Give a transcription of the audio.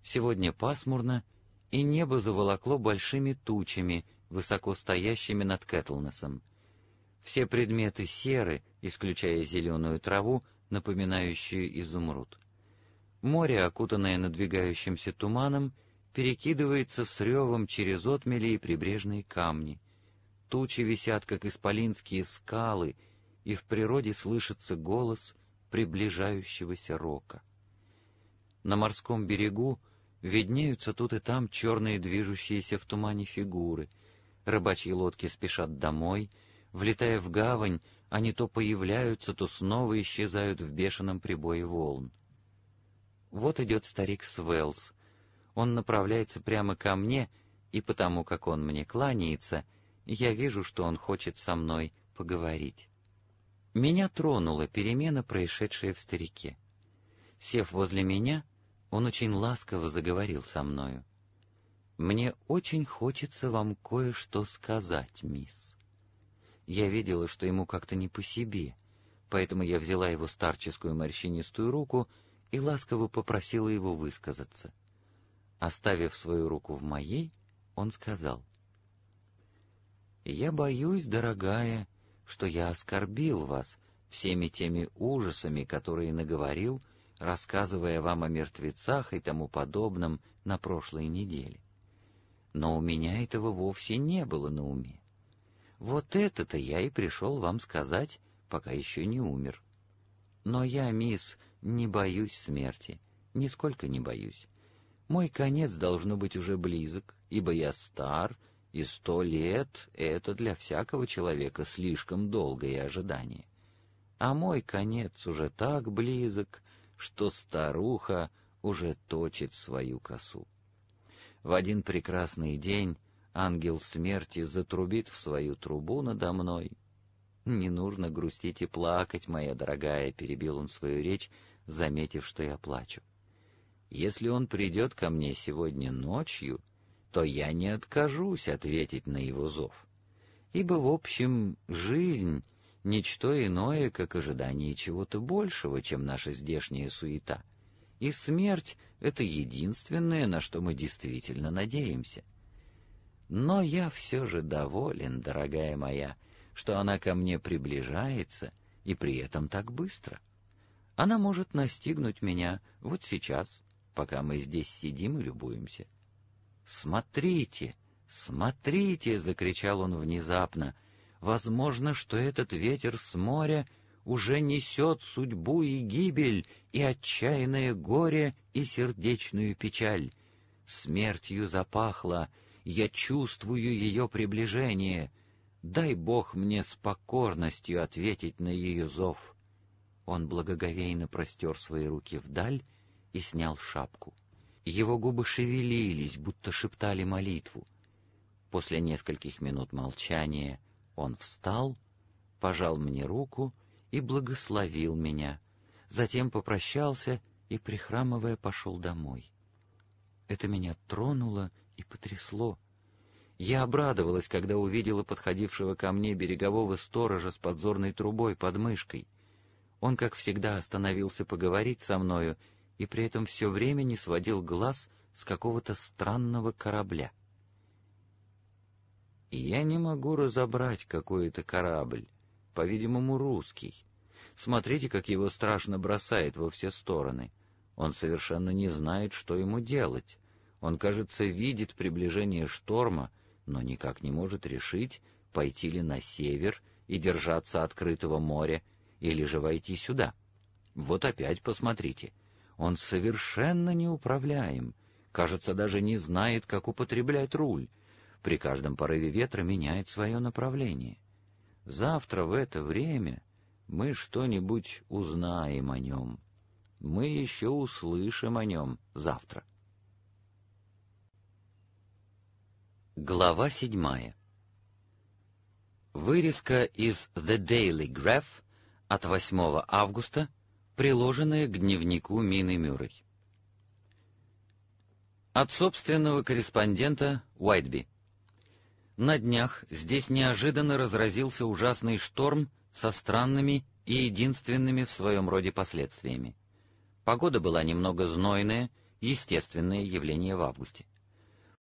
Сегодня пасмурно, и небо заволокло большими тучами, высоко стоящими над Кэтлнесом. Все предметы серы, исключая зеленую траву, напоминающую изумруд. Море, окутанное надвигающимся туманом, перекидывается с ревом через отмели и прибрежные камни. Тучи висят, как исполинские скалы, и в природе слышится голос приближающегося рока. На морском берегу виднеются тут и там черные движущиеся в тумане фигуры. Рыбачьи лодки спешат домой. Влетая в гавань, они то появляются, то снова исчезают в бешеном прибое волн. Вот идет старик Свелс. Он направляется прямо ко мне, и потому как он мне кланяется, я вижу, что он хочет со мной поговорить. Меня тронула перемена, происшедшая в старике. Сев возле меня, он очень ласково заговорил со мною. «Мне очень хочется вам кое-что сказать, мисс». Я видела, что ему как-то не по себе, поэтому я взяла его старческую морщинистую руку и ласково попросила его высказаться. Оставив свою руку в моей, он сказал: «Я боюсь, дорогая, что я оскорбил вас всеми теми ужасами, которые наговорил, рассказывая вам о мертвецах и тому подобном на прошлой неделе. Но у меня этого вовсе не было на уме. Вот это-то я и пришел вам сказать, пока еще не умер. Но я, мисс, не боюсь смерти, нисколько не боюсь. Мой конец должно быть уже близок, ибо я стар, и 100 лет — это для всякого человека слишком долгое ожидание. А мой конец уже так близок, что старуха уже точит свою косу. В один прекрасный день ангел смерти затрубит в свою трубу надо мной. Не нужно грустить и плакать, моя дорогая, — перебил он свою речь, заметив, что я плачу. Если он придет ко мне сегодня ночью, то я не откажусь ответить на его зов. Ибо, в общем, жизнь — ничто иное, как ожидание чего-то большего, чем наша здешняя суета. И смерть — это единственное, на что мы действительно надеемся. Но я все же доволен, дорогая моя, что она ко мне приближается, и при этом так быстро. Она может настигнуть меня вот сейчас, пока мы здесь сидим и любуемся. «Смотрите, смотрите!» — закричал он внезапно. «Возможно, что этот ветер с моря уже несет судьбу и гибель, и отчаянное горе, и сердечную печаль. Смертью запахло, я чувствую ее приближение. Дай Бог мне с покорностью ответить на ее зов». Он благоговейно простер свои руки вдаль и снял шапку. Его губы шевелились, будто шептали молитву. После нескольких минут молчания он встал, пожал мне руку и благословил меня, затем попрощался и, прихрамывая, пошел домой. Это меня тронуло и потрясло. Я обрадовалась, когда увидела подходившего ко мне берегового сторожа с подзорной трубой под мышкой. Он, как всегда, остановился поговорить со мною и при этом все время не сводил глаз с какого-то странного корабля. Я не могу разобрать, какой это корабль, по-видимому, русский. Смотрите, как его страшно бросает во все стороны. Он совершенно не знает, что ему делать. Он, кажется, видит приближение шторма, но никак не может решить, пойти ли на север и держаться открытого моря, или же войти сюда. Вот опять посмотрите. Он совершенно неуправляем, кажется, даже не знает, как употреблять руль. При каждом порыве ветра меняет свое направление. Завтра в это время мы что-нибудь узнаем о нем. Мы еще услышим о нем завтра. Глава 7. Вырезка из The Daily Graph от 8 августа, приложенная к дневнику Мины Мюррей. От собственного корреспондента Уайтби. На днях здесь неожиданно разразился ужасный шторм со странными и единственными в своем роде последствиями. Погода была немного знойная, естественное явление в августе.